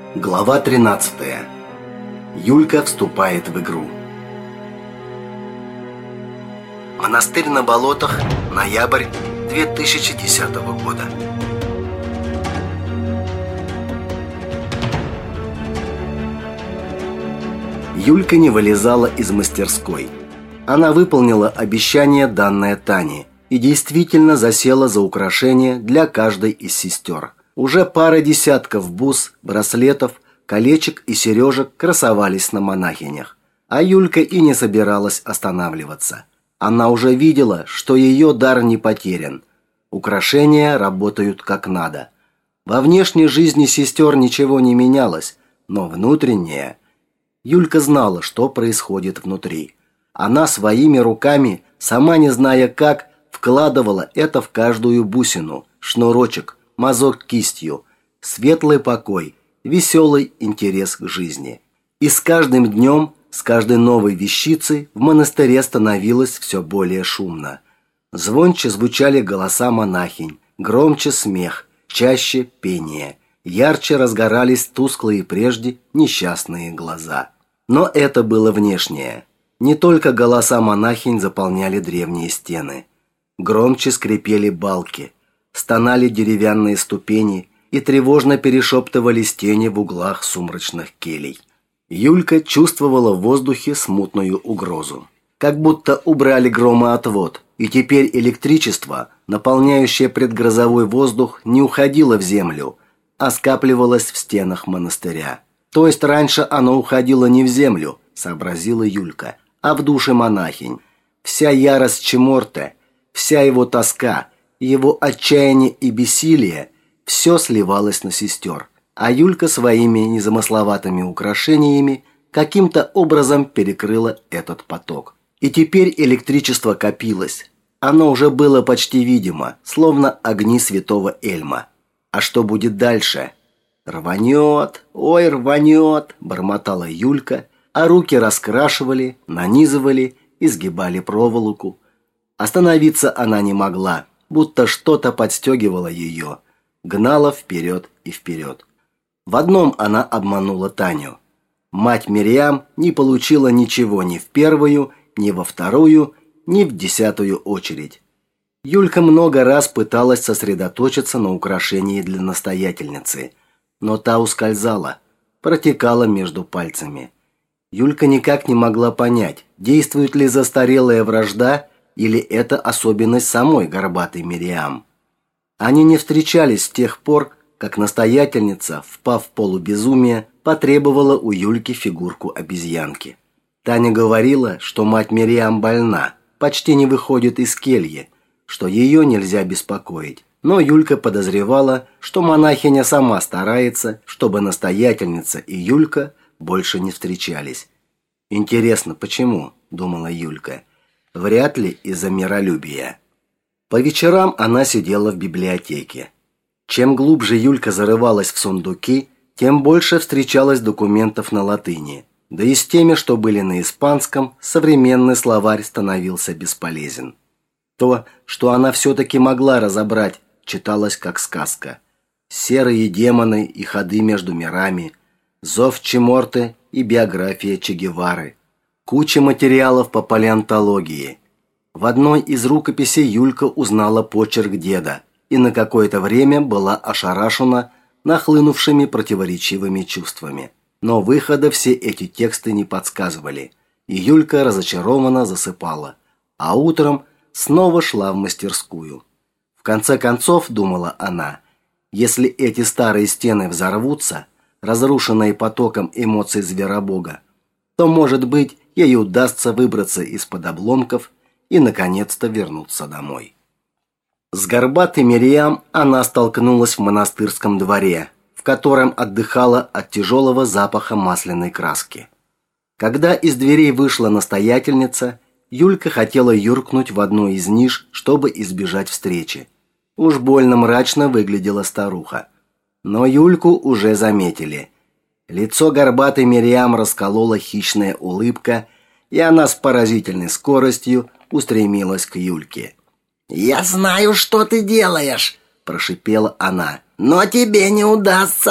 Глава 13. Юлька вступает в игру. Монастырь на болотах. Ноябрь 2010 года. Юлька не вылезала из мастерской. Она выполнила обещание, данное Тане, и действительно засела за украшения для каждой из сестер. Уже пара десятков бус, браслетов, колечек и сережек красовались на монахинях. А Юлька и не собиралась останавливаться. Она уже видела, что ее дар не потерян. Украшения работают как надо. Во внешней жизни сестер ничего не менялось, но внутреннее... Юлька знала, что происходит внутри. Она своими руками, сама не зная как, вкладывала это в каждую бусину, шнурочек, мазок кистью, светлый покой, веселый интерес к жизни. И с каждым днем, с каждой новой вещицей в монастыре становилось все более шумно. Звонче звучали голоса монахинь, громче смех, чаще пение, ярче разгорались тусклые прежде несчастные глаза. Но это было внешнее. Не только голоса монахинь заполняли древние стены. Громче скрипели балки, стонали деревянные ступени и тревожно перешептывались тени в углах сумрачных келей. Юлька чувствовала в воздухе смутную угрозу. Как будто убрали громоотвод, и теперь электричество, наполняющее предгрозовой воздух, не уходило в землю, а скапливалось в стенах монастыря. То есть раньше оно уходило не в землю, сообразила Юлька, а в души монахинь. Вся ярость Чеморте, вся его тоска, его отчаяние и бессилие – все сливалось на сестер, а Юлька своими незамысловатыми украшениями каким-то образом перекрыла этот поток. И теперь электричество копилось. Оно уже было почти видимо, словно огни святого Эльма. А что будет дальше? «Рванет, ой, рванет», – бормотала Юлька, а руки раскрашивали, нанизывали, изгибали проволоку. Остановиться она не могла, будто что-то подстегивало ее, гнало вперед и вперед. В одном она обманула Таню. Мать Мириам не получила ничего ни в первую, ни во вторую, ни в 10-ю очередь. Юлька много раз пыталась сосредоточиться на украшении для настоятельницы, но та ускользала, протекала между пальцами. Юлька никак не могла понять, действует ли застарелая вражда или это особенность самой горбатой Мириам. Они не встречались с тех пор, как настоятельница, впав в полубезумие, потребовала у Юльки фигурку обезьянки. Таня говорила, что мать Мириам больна, почти не выходит из кельи, что ее нельзя беспокоить. Но Юлька подозревала, что монахиня сама старается, чтобы настоятельница и Юлька больше не встречались. «Интересно, почему?» – думала Юлька. «Вряд ли из-за миролюбия». По вечерам она сидела в библиотеке. Чем глубже Юлька зарывалась в сундуки, тем больше встречалось документов на латыни. Да и с теми, что были на испанском, современный словарь становился бесполезен. То, что она все-таки могла разобрать, читалось как сказка. Серые демоны и ходы между мирами, зов Чеморте и биография Че Гевары. Куча материалов по палеонтологии. В одной из рукописей Юлька узнала почерк деда и на какое-то время была ошарашена нахлынувшими противоречивыми чувствами. Но выхода все эти тексты не подсказывали, и Юлька разочарованно засыпала, а утром снова шла в мастерскую. В конце концов, думала она, если эти старые стены взорвутся, разрушенные потоком эмоций зверобога, то, может быть, ей удастся выбраться из-под обломков и, наконец-то, вернуться домой. С горбатой Мириам она столкнулась в монастырском дворе, в котором отдыхала от тяжелого запаха масляной краски. Когда из дверей вышла настоятельница, Юлька хотела юркнуть в одну из ниш, чтобы избежать встречи. Уж больно мрачно выглядела старуха. Но Юльку уже заметили. Лицо горбатой Мириам расколола хищная улыбка, и она с поразительной скоростью устремилась к Юльке. «Я знаю, что ты делаешь», – прошипела она. «Но тебе не удастся.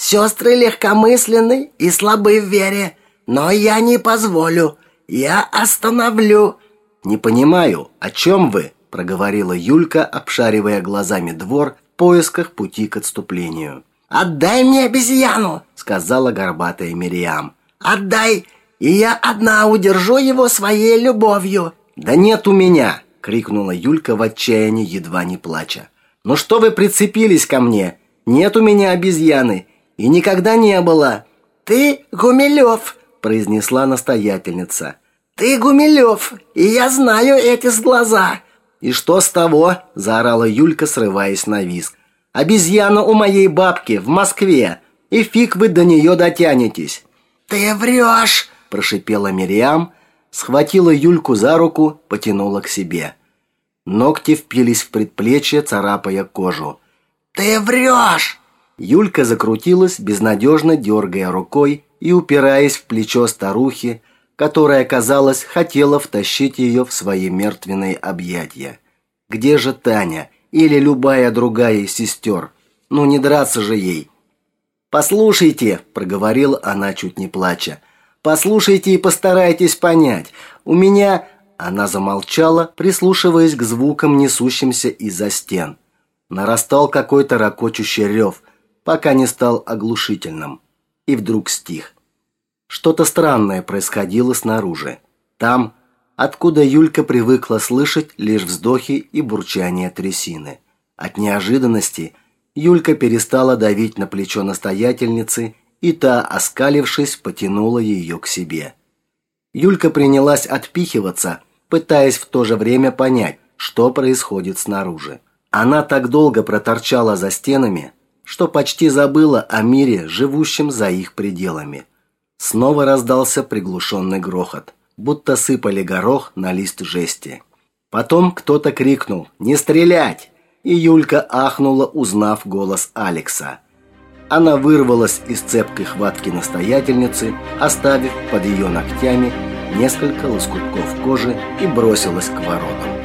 Сестры легкомысленны и слабы в вере, но я не позволю. Я остановлю». «Не понимаю, о чем вы?» – проговорила Юлька, обшаривая глазами двор в поисках пути к отступлению. «Отдай мне обезьяну», – сказала горбатая Мириам. «Отдай, и я одна удержу его своей любовью». «Да нет у меня!» – крикнула Юлька в отчаянии, едва не плача. «Ну что вы прицепились ко мне? Нет у меня обезьяны, и никогда не было». «Ты Гумилев», – произнесла настоятельница. «Ты Гумилев, и я знаю эти глаза». «И что с того?» – заорала Юлька, срываясь на визг. «Обезьяна у моей бабки в Москве, и фиг вы до нее дотянетесь». «Ты врешь!» – прошипела Мириам, схватила Юльку за руку, потянула к себе. Ногти впились в предплечье, царапая кожу. «Ты врешь!» Юлька закрутилась, безнадежно дергая рукой и упираясь в плечо старухи, которая, казалось, хотела втащить ее в свои мертвенные объятия. Где же Таня или любая другая из сестер? Ну не драться же ей. «Послушайте», – проговорила она, чуть не плача, – «послушайте и постарайтесь понять. У меня...» Она замолчала, прислушиваясь к звукам, несущимся из-за стен. Нарастал какой-то ракочущий рев, пока не стал оглушительным. И вдруг стих. Что-то странное происходило снаружи. Там, откуда Юлька привыкла слышать лишь вздохи и бурчание трясины. От неожиданности Юлька перестала давить на плечо настоятельницы, и та, оскалившись, потянула ее к себе. Юлька принялась отпихиваться, пытаясь в то же время понять, что происходит снаружи. Она так долго проторчала за стенами, что почти забыла о мире, живущем за их пределами. Снова раздался приглушенный грохот, будто сыпали горох на лист жести. Потом кто-то крикнул «Не стрелять!», и Юлька ахнула, узнав голос Алекса. Она вырвалась из цепкой хватки настоятельницы, оставив под ее ногтями несколько лоскутков кожи, и бросилась к воротам.